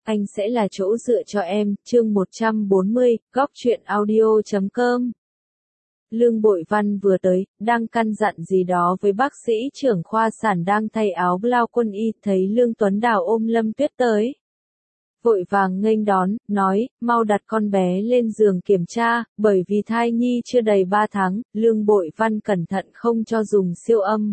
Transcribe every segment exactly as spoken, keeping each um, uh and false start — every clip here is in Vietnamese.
Anh sẽ là chỗ dựa cho em, chương một trăm bốn mươi, góc truyện audio chấm com. Lương Bội Văn vừa tới, đang căn dặn gì đó với bác sĩ trưởng khoa sản đang thay áo blau quân y, thấy Lương Tuấn Đào ôm Lâm Tuyết tới. Vội vàng nghênh đón, nói, mau đặt con bé lên giường kiểm tra, bởi vì thai nhi chưa đầy ba tháng, Lương Bội Văn cẩn thận không cho dùng siêu âm.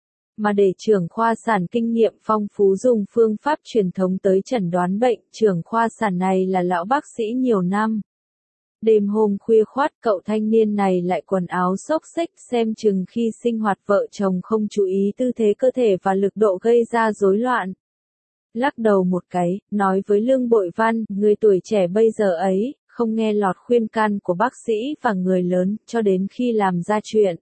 Mà để trưởng khoa sản kinh nghiệm phong phú dùng phương pháp truyền thống tới chẩn đoán bệnh, trưởng khoa sản này là lão bác sĩ nhiều năm. Đêm hôm khuya khoắt cậu thanh niên này lại quần áo xốc xếch, xem chừng khi sinh hoạt vợ chồng không chú ý tư thế cơ thể và lực độ gây ra rối loạn. Lắc đầu một cái, nói với Lương Bội Văn, người tuổi trẻ bây giờ ấy, không nghe lọt khuyên can của bác sĩ và người lớn, cho đến khi làm ra chuyện.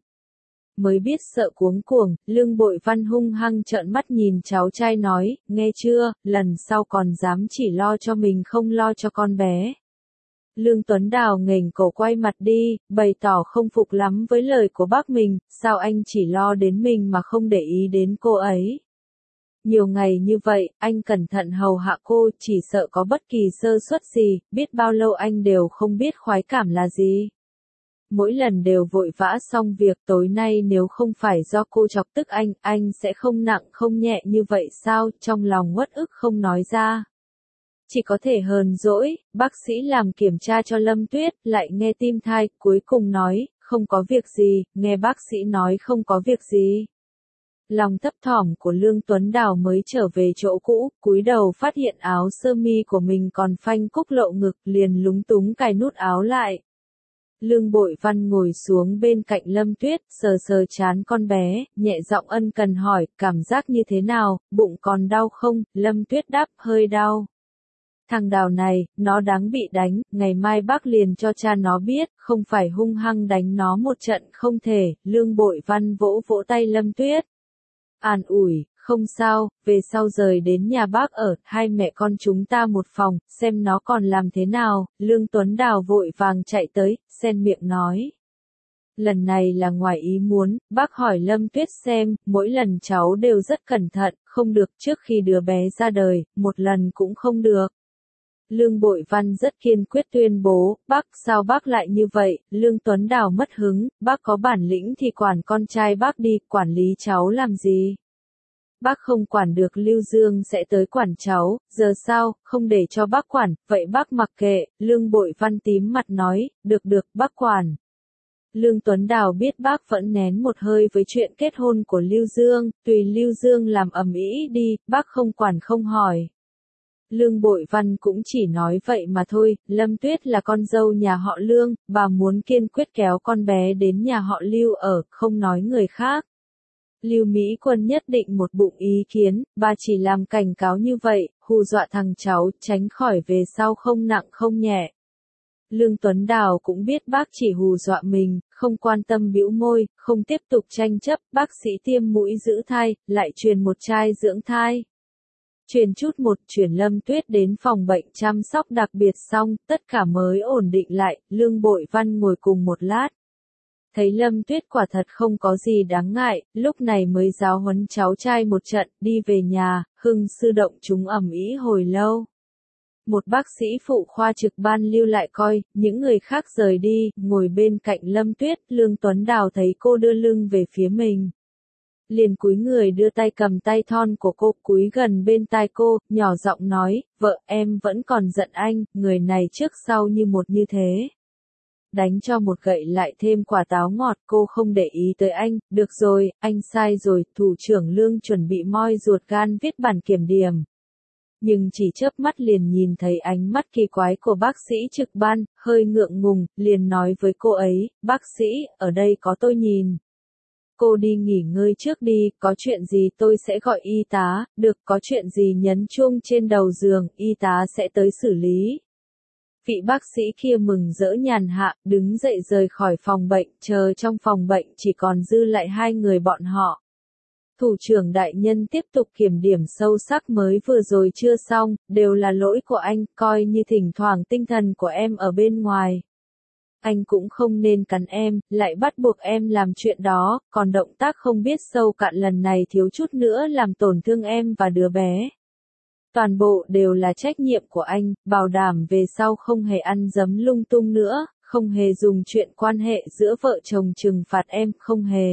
Mới biết sợ cuống cuồng, Lương Bội Văn hung hăng trợn mắt nhìn cháu trai nói, nghe chưa, lần sau còn dám chỉ lo cho mình không lo cho con bé. Lương Tuấn Đào nghềnh cổ quay mặt đi, bày tỏ không phục lắm với lời của bác mình, sao anh chỉ lo đến mình mà không để ý đến cô ấy. Nhiều ngày như vậy, anh cẩn thận hầu hạ cô, chỉ sợ có bất kỳ sơ suất gì, biết bao lâu anh đều không biết khoái cảm là gì. Mỗi lần đều vội vã xong việc, tối nay nếu không phải do cô chọc tức anh, anh sẽ không nặng không nhẹ như vậy sao, trong lòng uất ức không nói ra. Chỉ có thể hờn dỗi, bác sĩ làm kiểm tra cho Lâm Tuyết, lại nghe tim thai, cuối cùng nói, không có việc gì, nghe bác sĩ nói không có việc gì. Lòng thấp thỏm của Lương Tuấn Đào mới trở về chỗ cũ, cúi đầu phát hiện áo sơ mi của mình còn phanh cúc lộ ngực, liền lúng túng cài nút áo lại. Lương Bội Văn ngồi xuống bên cạnh Lâm Tuyết, sờ sờ trán con bé, nhẹ giọng ân cần hỏi, cảm giác như thế nào, bụng còn đau không? Lâm Tuyết đáp, hơi đau. Thằng Đào này, nó đáng bị đánh, ngày mai bác liền cho cha nó biết, không phải hung hăng đánh nó một trận không thể. Lương Bội Văn vỗ vỗ tay Lâm Tuyết. An ủi, không sao, về sau rời đến nhà bác ở, hai mẹ con chúng ta một phòng, xem nó còn làm thế nào. Lương Tuấn Đào vội vàng chạy tới, xen miệng nói. Lần này là ngoài ý muốn, bác hỏi Lâm Tuyết xem, mỗi lần cháu đều rất cẩn thận, không được trước khi đứa bé ra đời, một lần cũng không được. Lương Bội Văn rất kiên quyết tuyên bố, bác, sao bác lại như vậy? Lương Tuấn Đào mất hứng, bác có bản lĩnh thì quản con trai bác đi, quản lý cháu làm gì? Bác không quản được Lưu Dương sẽ tới quản cháu, giờ sao, không để cho bác quản, vậy bác mặc kệ. Lương Bội Văn tím mặt nói, được được, bác quản. Lương Tuấn Đào biết bác vẫn nén một hơi với chuyện kết hôn của Lưu Dương, tùy Lưu Dương làm ầm ĩ đi, bác không quản không hỏi. Lương Bội Văn cũng chỉ nói vậy mà thôi, Lâm Tuyết là con dâu nhà họ Lương, bà muốn kiên quyết kéo con bé đến nhà họ Lưu ở, không nói người khác. Lưu Mỹ Quân nhất định một bụng ý kiến, bà chỉ làm cảnh cáo như vậy, hù dọa thằng cháu, tránh khỏi về sau không nặng không nhẹ. Lương Tuấn Đào cũng biết bác chỉ hù dọa mình, không quan tâm bĩu môi, không tiếp tục tranh chấp, bác sĩ tiêm mũi giữ thai, lại truyền một chai dưỡng thai. Truyền chút một, chuyển Lâm Tuyết đến phòng bệnh chăm sóc đặc biệt xong, tất cả mới ổn định lại. Lương Bội Văn ngồi cùng một lát. Thấy Lâm Tuyết quả thật không có gì đáng ngại, lúc này mới giáo huấn cháu trai một trận, đi về nhà, hưng sư động chúng ầm ĩ hồi lâu. Một bác sĩ phụ khoa trực ban lưu lại coi, những người khác rời đi, ngồi bên cạnh Lâm Tuyết. Lương Tuấn Đào thấy cô đưa lưng về phía mình. Liền cúi người đưa tay cầm tay thon của cô, cúi gần bên tai cô, nhỏ giọng nói, vợ em vẫn còn giận anh, người này trước sau như một như thế. Đánh cho một gậy lại thêm quả táo ngọt, cô không để ý tới anh, được rồi, anh sai rồi. Thủ trưởng Lương chuẩn bị moi ruột gan viết bản kiểm điểm. Nhưng chỉ chớp mắt liền nhìn thấy ánh mắt kỳ quái của bác sĩ trực ban, hơi ngượng ngùng, liền nói với cô ấy, bác sĩ, ở đây có tôi nhìn. Cô đi nghỉ ngơi trước đi, có chuyện gì tôi sẽ gọi y tá, được, có chuyện gì nhấn chuông trên đầu giường, y tá sẽ tới xử lý. Vị bác sĩ kia mừng rỡ nhàn hạ, đứng dậy rời khỏi phòng bệnh, chờ trong phòng bệnh chỉ còn dư lại hai người bọn họ. Thủ trưởng đại nhân tiếp tục kiểm điểm sâu sắc mới vừa rồi chưa xong, đều là lỗi của anh, coi như thỉnh thoảng tinh thần của em ở bên ngoài. Anh cũng không nên cắn em, lại bắt buộc em làm chuyện đó, còn động tác không biết sâu cạn lần này thiếu chút nữa làm tổn thương em và đứa bé. Toàn bộ đều là trách nhiệm của anh, bảo đảm về sau không hề ăn dấm lung tung nữa, không hề dùng chuyện quan hệ giữa vợ chồng trừng phạt em, không hề.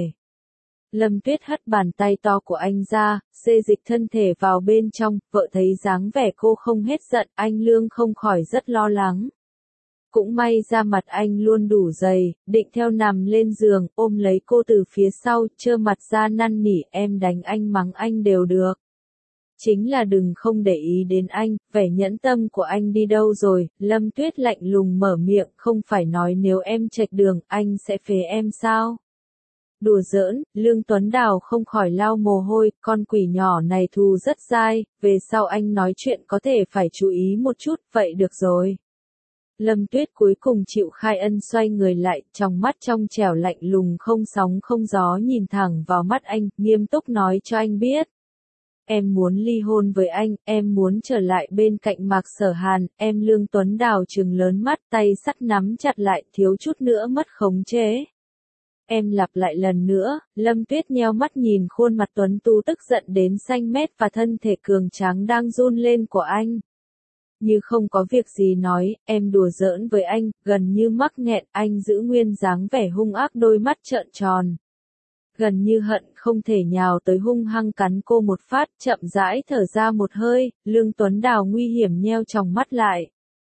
Lâm Tuyết hất bàn tay to của anh ra, xê dịch thân thể vào bên trong, vợ thấy dáng vẻ cô không hết giận, anh Lương không khỏi rất lo lắng. Cũng may ra mặt anh luôn đủ dày, định theo nằm lên giường, ôm lấy cô từ phía sau, trơ mặt ra năn nỉ, em đánh anh mắng anh đều được. Chính là đừng không để ý đến anh, vẻ nhẫn tâm của anh đi đâu rồi, Lâm Tuyết lạnh lùng mở miệng, không phải nói nếu em chệch đường, anh sẽ phế em sao? Đùa giỡn, Lương Tuấn Đào không khỏi lau mồ hôi, con quỷ nhỏ này thù rất dai, về sau anh nói chuyện có thể phải chú ý một chút, vậy được rồi. Lâm Tuyết cuối cùng chịu khai ân xoay người lại, trong mắt trong trẻo lạnh lùng không sóng không gió nhìn thẳng vào mắt anh, nghiêm túc nói cho anh biết. Em muốn ly hôn với anh, em muốn trở lại bên cạnh Mạc Sở Hàn, em Lương Tuấn Đào trừng lớn mắt tay sắt nắm chặt lại, thiếu chút nữa mất khống chế. Em lặp lại lần nữa, Lâm Tuyết nheo mắt nhìn khuôn mặt tuấn tú tức giận đến xanh mét và thân thể cường tráng đang run lên của anh. Như không có việc gì nói, em đùa giỡn với anh, gần như mắc nghẹn, anh giữ nguyên dáng vẻ hung ác đôi mắt trợn tròn. Gần như hận không thể nhào tới hung hăng cắn cô một phát, chậm rãi thở ra một hơi, Lương Tuấn Đào nguy hiểm nheo tròng mắt lại.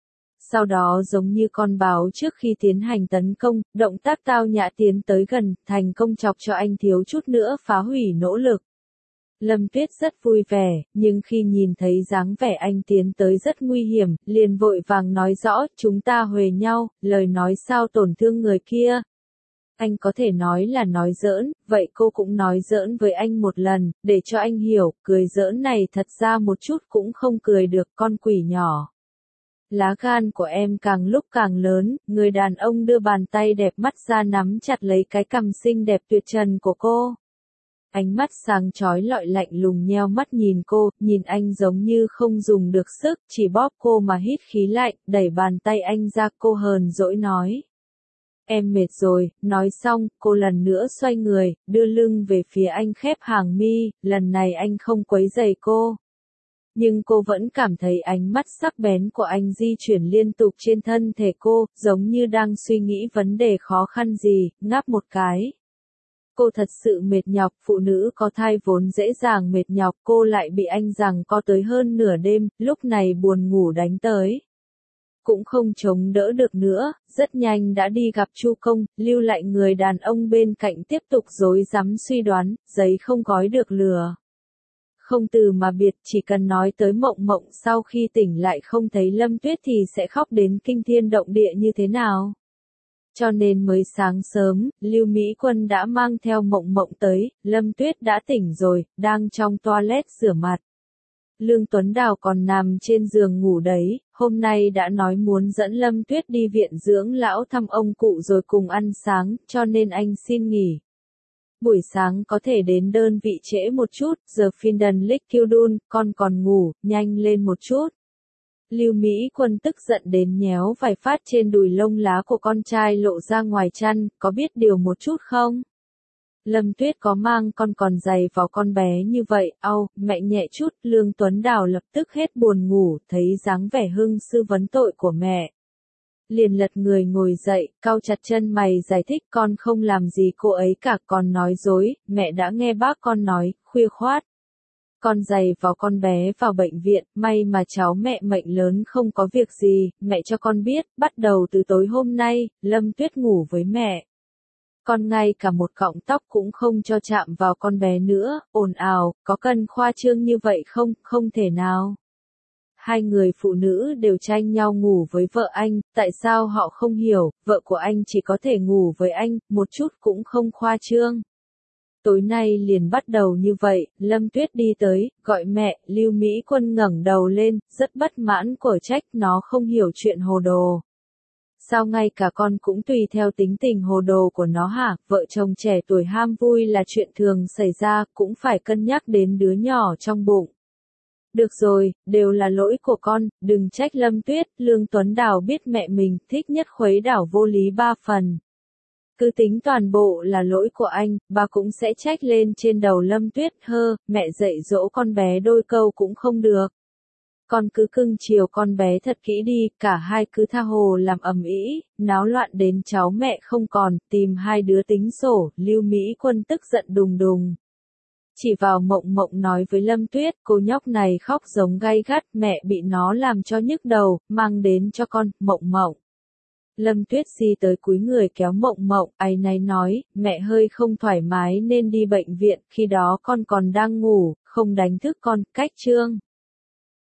Sau đó giống như con báo trước khi tiến hành tấn công, động tác tao nhã tiến tới gần, thành công chọc cho anh thiếu chút nữa phá hủy nỗ lực. Lâm Tuyết rất vui vẻ, nhưng khi nhìn thấy dáng vẻ anh tiến tới rất nguy hiểm, liền vội vàng nói rõ, chúng ta huề nhau, lời nói sao tổn thương người kia. Anh có thể nói là nói giỡn, vậy cô cũng nói giỡn với anh một lần, để cho anh hiểu, cười giỡn này thật ra một chút cũng không cười được, con quỷ nhỏ. Lá gan của em càng lúc càng lớn, người đàn ông đưa bàn tay đẹp mắt ra nắm chặt lấy cái cằm xinh đẹp tuyệt trần của cô. Ánh mắt sáng chói lọi lạnh lùng nheo mắt nhìn cô, nhìn anh giống như không dùng được sức, chỉ bóp cô mà hít khí lạnh, đẩy bàn tay anh ra, cô hờn dỗi nói. Em mệt rồi, nói xong, cô lần nữa xoay người, đưa lưng về phía anh khép hàng mi, lần này anh không quấy rầy cô. Nhưng cô vẫn cảm thấy ánh mắt sắc bén của anh di chuyển liên tục trên thân thể cô, giống như đang suy nghĩ vấn đề khó khăn gì, ngáp một cái. Cô thật sự mệt nhọc, phụ nữ có thai vốn dễ dàng mệt nhọc, cô lại bị anh giằng co tới hơn nửa đêm, lúc này buồn ngủ đánh tới. Cũng không chống đỡ được nữa, rất nhanh đã đi gặp Chu Công, lưu lại người đàn ông bên cạnh tiếp tục rối rắm suy đoán, giấy không gói được lửa. Không từ mà biệt, chỉ cần nói tới Mộng Mộng sau khi tỉnh lại không thấy Lâm Tuyết thì sẽ khóc đến kinh thiên động địa như thế nào. Cho nên mới sáng sớm, Lưu Mỹ Quân đã mang theo Mộng Mộng tới, Lâm Tuyết đã tỉnh rồi, đang trong toilet rửa mặt. Lương Tuấn Đào còn nằm trên giường ngủ đấy, hôm nay đã nói muốn dẫn Lâm Tuyết đi viện dưỡng lão thăm ông cụ rồi cùng ăn sáng, cho nên anh xin nghỉ. Buổi sáng có thể đến đơn vị trễ một chút, giờ Finden Lickildun, con còn ngủ, nhanh lên một chút. Lưu Mỹ Quân tức giận đến nhéo vài phát trên đùi lông lá của con trai lộ ra ngoài chăn, có biết điều một chút không? Lâm Tuyết có mang con còn giày vào con bé như vậy, au, mẹ nhẹ chút, Lương Tuấn Đào lập tức hết buồn ngủ, thấy dáng vẻ hưng sư vấn tội của mẹ. Liền lật người ngồi dậy, cau chặt chân mày giải thích con không làm gì cô ấy cả, con nói dối, mẹ đã nghe bác con nói, khuya khoát. Con giày vào con bé vào bệnh viện, may mà cháu mẹ mệnh lớn không có việc gì, mẹ cho con biết, bắt đầu từ tối hôm nay, Lâm Tuyết ngủ với mẹ. Con ngay cả một cọng tóc cũng không cho chạm vào con bé nữa, ồn ào, có cần khoa trương như vậy không, không thể nào. Hai người phụ nữ đều tranh nhau ngủ với vợ anh, tại sao họ không hiểu, vợ của anh chỉ có thể ngủ với anh, một chút cũng không khoa trương. Tối nay liền bắt đầu như vậy, Lâm Tuyết đi tới, gọi mẹ, Lưu Mỹ Quân ngẩng đầu lên, rất bất mãn của trách nó không hiểu chuyện hồ đồ. Sao ngay cả con cũng tùy theo tính tình hồ đồ của nó hả, vợ chồng trẻ tuổi ham vui là chuyện thường xảy ra, cũng phải cân nhắc đến đứa nhỏ trong bụng. Được rồi, đều là lỗi của con, đừng trách Lâm Tuyết, Lương Tuấn Đào biết mẹ mình thích nhất khuấy đảo vô lý ba phần. Cứ tính toàn bộ là lỗi của anh, bà cũng sẽ trách lên trên đầu Lâm Tuyết, hơ, mẹ dạy dỗ con bé đôi câu cũng không được. Con cứ cưng chiều con bé thật kỹ đi, cả hai cứ tha hồ làm ầm ĩ, náo loạn đến cháu mẹ không còn, tìm hai đứa tính sổ, Lưu Mỹ Quân tức giận đùng đùng. Chỉ vào Mộng Mộng nói với Lâm Tuyết, cô nhóc này khóc giống gay gắt, mẹ bị nó làm cho nhức đầu, mang đến cho con, Mộng Mộng. Lâm Tuyết si tới cúi người kéo Mộng Mộng, áy náy nói, mẹ hơi không thoải mái nên đi bệnh viện, khi đó con còn đang ngủ, không đánh thức con, cách chương.